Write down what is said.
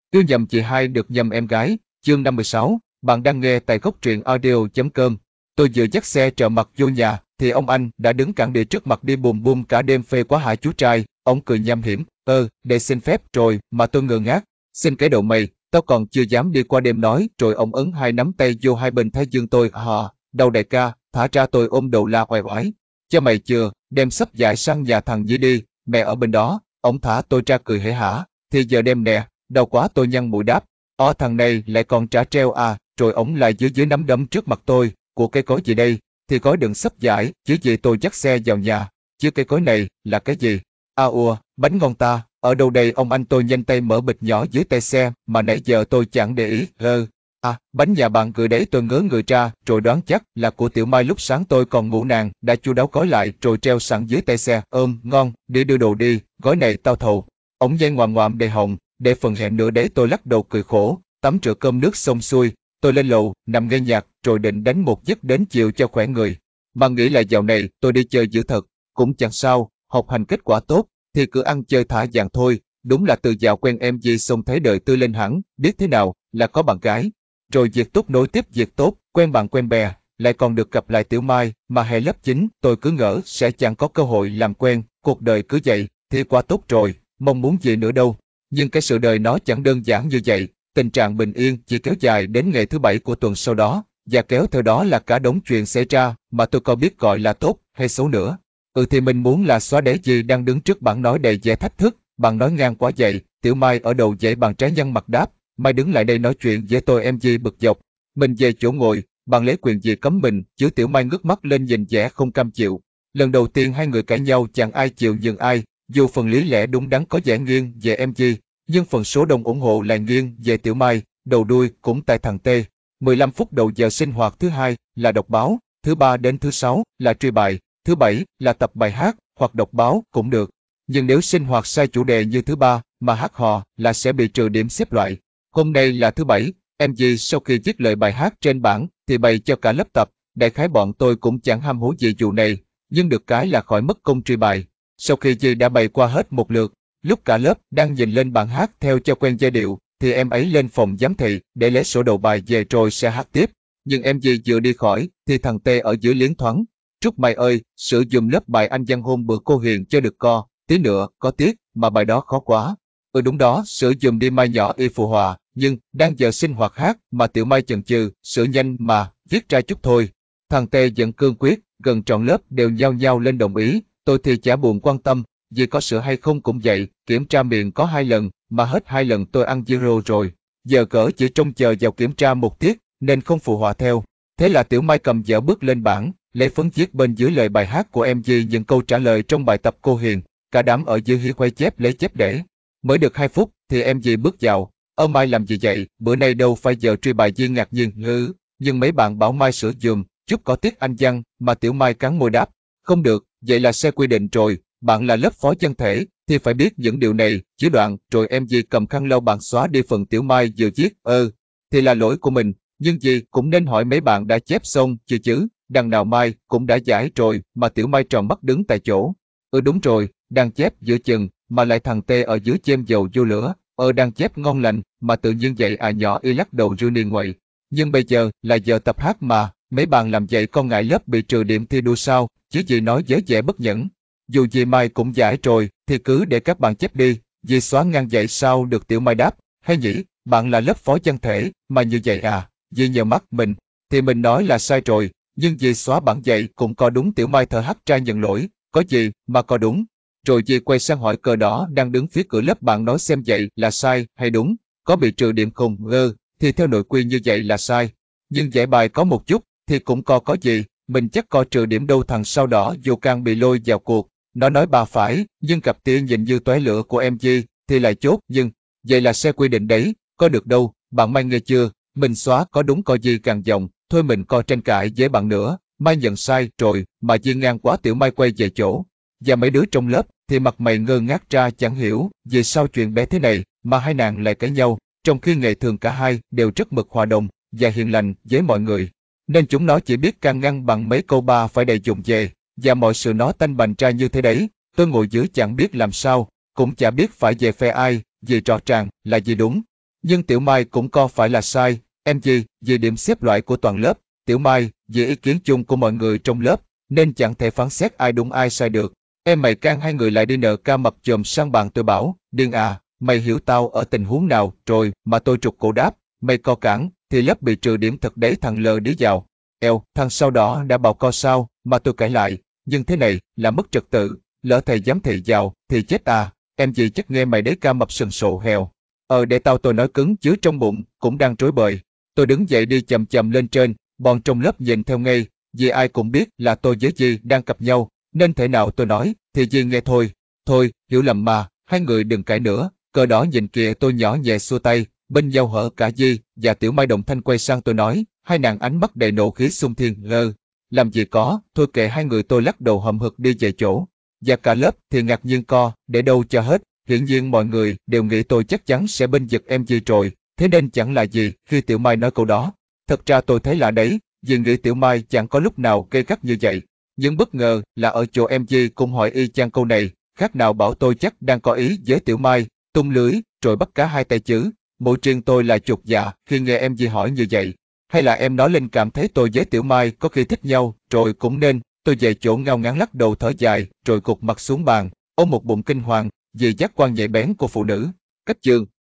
Yêu nhầm chị hai được nhầm em gái, chương 56, bạn đang nghe tại góc truyện audio.com. Tôi vừa dắt xe trợ mặt vô nhà, thì ông anh đã đứng cản địa trước mặt đi bùm bum cả đêm phê quá hả chú trai, ông cười nham hiểm, để xin phép rồi, mà tôi ngơ ngác, xin cái đầu mày, tao còn chưa dám đi qua đêm nói, rồi ông ấn hai nắm tay vô hai bên thái dương tôi, đâu đại ca, thả ra tôi ôm đầu la oai oái, cho mày chưa, đem sắp giải sang nhà thằng Di đi, mẹ ở bên đó, ông thả tôi ra cười hể hả, thì giờ đem nè. Đau quá tôi nhăn mũi đáp, thằng này lại còn trả treo à, rồi ổng lại dưới nắm đấm trước mặt tôi, của cái cối gì đây, thì gói đựng sắp giải, chứ gì tôi dắt xe vào nhà, chứ cái cối này là cái gì, bánh ngon ta, ở đâu đây ông anh tôi nhanh tay mở bịch nhỏ dưới tay xe, mà nãy giờ tôi chẳng để ý, bánh nhà bạn gửi đấy tôi ngớ người ra, rồi đoán chắc là của Tiểu Mai lúc sáng tôi còn ngủ nàng, đã chu đáo gói lại rồi treo sẵn dưới tay xe, ngon, đi đưa đồ đi, gói này tao thầu, ổng dây ngoàm ngoàm đầy hồng. Để phần hẹn nữa đấy tôi lắc đầu cười khổ, tắm rửa cơm nước xong xuôi, tôi lên lầu, nằm nghe nhạc, rồi định đánh một giấc đến chiều cho khỏe người. Mà nghĩ là dạo này tôi đi chơi dữ thật, cũng chẳng sao, học hành kết quả tốt, thì cứ ăn chơi thả dạng thôi, đúng là từ dạo quen em gì xong thấy đời tươi lên hẳn, biết thế nào là có bạn gái. Rồi việc tốt nối tiếp việc tốt, quen bạn quen bè, lại còn được gặp lại Tiểu Mai, mà hệ lớp 9 tôi cứ ngỡ sẽ chẳng có cơ hội làm quen, cuộc đời cứ vậy, thì quá tốt rồi, mong muốn gì nữa đâu. Nhưng cái sự đời nó chẳng đơn giản như vậy, tình trạng bình yên chỉ kéo dài đến ngày thứ bảy của tuần sau đó, và kéo theo đó là cả đống chuyện xảy ra mà tôi có biết gọi là tốt hay xấu nữa. Thì mình muốn là xóa đế gì đang đứng trước bạn nói đầy vẻ thách thức, bạn nói ngang quá vậy, Tiểu Mai ở đầu dãy bàn trái nhăn mặt đáp, Mai đứng lại đây nói chuyện với tôi em gì bực dọc. Mình về chỗ ngồi, bạn lấy quyền gì cấm mình, chứ Tiểu Mai ngước mắt lên nhìn vẻ không cam chịu. Lần đầu tiên hai người cãi nhau chẳng ai chịu nhường ai, dù phần lý lẽ đúng đắn có vẻ nghiêng về em Di, nhưng phần số đông ủng hộ lại nghiêng về Tiểu Mai, đầu đuôi cũng tại thằng T. 15 phút đầu giờ sinh hoạt thứ hai là đọc báo, thứ ba đến thứ sáu là truy bài, thứ bảy là tập bài hát hoặc đọc báo cũng được. Nhưng nếu sinh hoạt sai chủ đề như thứ ba mà hát hò là sẽ bị trừ điểm xếp loại. Hôm nay là thứ bảy, em Di sau khi viết lời bài hát trên bảng thì bày cho cả lớp tập, đại khái bọn tôi cũng chẳng ham hố gì vụ này, nhưng được cái là khỏi mất công truy bài. Sau khi Di đã bày qua hết một lượt, lúc cả lớp đang nhìn lên bảng hát theo cho quen giai điệu, thì em ấy lên phòng giám thị để lấy sổ đầu bài về rồi sẽ hát tiếp. Nhưng em Di vừa đi khỏi, thì thằng T ở dưới liến thoáng. Trúc Mai ơi, sửa giùm lớp bài Anh văn hôm bữa cô Hiền cho được co, tí nữa, có tiếc, mà bài đó khó quá. Đúng đó, sửa giùm đi Mai nhỏ y phụ họa, nhưng, đang giờ sinh hoạt hát, mà Tiểu Mai chần chừ, sửa nhanh mà, viết ra chút thôi. Thằng T vẫn cương quyết, gần trọn lớp đều nhao nhao lên đồng ý, tôi thì chả buồn quan tâm, vì có sửa hay không cũng vậy, kiểm tra miệng có 2 lần, mà hết 2 lần tôi ăn zero rồi. Giờ cỡ chỉ trông chờ vào kiểm tra một tiết, nên không phụ họa theo. Thế là Tiểu Mai cầm dở bước lên bảng, lấy phấn viết bên dưới lời bài hát của em Di những câu trả lời trong bài tập cô Hiền. Cả đám ở dưới hí khoe chép lấy chép để. Mới được 2 phút thì em Di bước vào. Mai làm gì vậy, bữa nay đâu phải giờ truy bài Di ngạc nhiên ngữ. Nhưng mấy bạn bảo Mai sửa giùm, chút có tiết Anh văn, mà Tiểu Mai cắn môi đáp. Không được, vậy là sai quy định rồi, bạn là lớp phó văn thể, thì phải biết những điều này, chứ đoạn, rồi em Di cầm khăn lau bạn xóa đi phần Tiểu Mai vừa viết, thì là lỗi của mình, nhưng Di cũng nên hỏi mấy bạn đã chép xong chưa chứ, đằng nào Mai cũng đã giải rồi, mà Tiểu Mai tròn mắt đứng tại chỗ. Đúng rồi, đang chép giữa chừng, mà lại thằng T ở dưới chêm dầu vô lửa, đang chép ngon lành, mà tự nhiên vậy à nhỏ y lắc đầu rư niên ngoậy. Nhưng bây giờ là giờ tập hát mà, mấy bạn làm vậy con ngại lớp bị trừ điểm thi đua sao, chứ Di nói với vẻ bất nhẫn. Dù Di Mai cũng giải rồi, thì cứ để các bạn chép đi, Di xóa ngang vậy sao được Tiểu Mai đáp, hay nhỉ, bạn là lớp phó văn thể, mà như vậy à, Di nhờ mắt mình, thì mình nói là sai rồi, nhưng Di xóa bản vậy cũng có đúng Tiểu Mai thở hắt ra nhận lỗi, có gì mà có đúng. Rồi Di quay sang hỏi cờ đỏ đang đứng phía cửa lớp bạn nói xem vậy là sai hay đúng, có bị trừ điểm không, thì theo nội quy như vậy là sai. Nhưng giải bài có một chút, thì cũng có gì, mình chắc có trừ điểm đâu thằng sau đỏ dù càng bị lôi vào cuộc. Nó nói bà phải, nhưng cặp tia nhìn như tóe lửa của em Di, thì lại chốt nhưng, vậy là xe quy định đấy, có được đâu, bạn Mai nghe chưa, mình xóa có đúng có gì càng dòng, thôi mình co tranh cãi với bạn nữa, Mai nhận sai rồi, mà Di ngang quá Tiểu Mai quay về chỗ. Và mấy đứa trong lớp, thì mặt mày ngơ ngác ra chẳng hiểu, vì sao chuyện bé thế này, mà hai nàng lại cãi nhau, trong khi ngày thường cả hai đều rất mực hòa đồng, và hiền lành với mọi người. Nên chúng nó chỉ biết can ngăn bằng mấy câu ba phải đầy dùng về, và mọi sự nó tanh bành ra như thế đấy, tôi ngồi dưới chẳng biết làm sao, cũng chả biết phải về phe ai, vì rõ ràng là gì đúng. Nhưng Tiểu Mai cũng có phải là sai, em gì, vì điểm xếp loại của toàn lớp, Tiểu Mai, vì ý kiến chung của mọi người trong lớp, nên chẳng thể phán xét ai đúng ai sai được. Em mày can hai người lại đi nợ ca mập chồm sang bàn tôi bảo, điên à, mày hiểu tao ở tình huống nào rồi mà tôi trục cổ đáp, mày co cản, thì lớp bị trừ điểm thật đấy thằng lờ đi vào. Eo, thằng sau đó đã bảo co sao, mà tôi cãi lại, nhưng thế này là mất trật tự, lỡ thầy giám thị vào, thì chết à, em gì chắc nghe mày đấy ca mập sừng sộ hèo. Để tao tôi nói cứng chứ trong bụng cũng đang rối bời. Tôi đứng dậy đi chậm chậm lên trên, bọn trong lớp nhìn theo ngay, vì ai cũng biết là tôi với Di đang cặp nhau, nên thể nào tôi nói thì Di nghe thôi. Thôi, hiểu lầm mà, hai người đừng cãi nữa. Cờ đỏ nhìn kìa, tôi nhỏ nhẹ xua tay, bên nhau hở cả Di và Tiểu Mai đồng thanh quay sang tôi nói, hai nàng ánh mắt đầy nộ khí xung thiên ngơ. Làm gì có, thôi kệ hai người, tôi lắc đầu hậm hực đi về chỗ. Và cả lớp thì ngạc nhiên co, để đâu cho hết. Hiển nhiên mọi người đều nghĩ tôi chắc chắn sẽ bênh vực em gì rồi, thế nên chẳng là gì khi Tiểu Mai nói câu đó. Thật ra tôi thấy lạ đấy, vì nghĩ Tiểu Mai chẳng có lúc nào gây gắt như vậy. Nhưng bất ngờ là ở chỗ em Di cũng hỏi y chang câu này, khác nào bảo tôi chắc đang có ý với Tiểu Mai, tung lưới, rồi bắt cá hai tay chứ. Mỗi riêng tôi là chột dạ khi nghe em Di hỏi như vậy. Hay là em nói linh cảm thấy tôi với Tiểu Mai có khi thích nhau, rồi cũng nên, tôi về chỗ ngao ngán lắc đầu thở dài, rồi gục mặt xuống bàn, ôm một bụng kinh hoàng, vì giác quan nhạy bén của phụ nữ. Cách trường,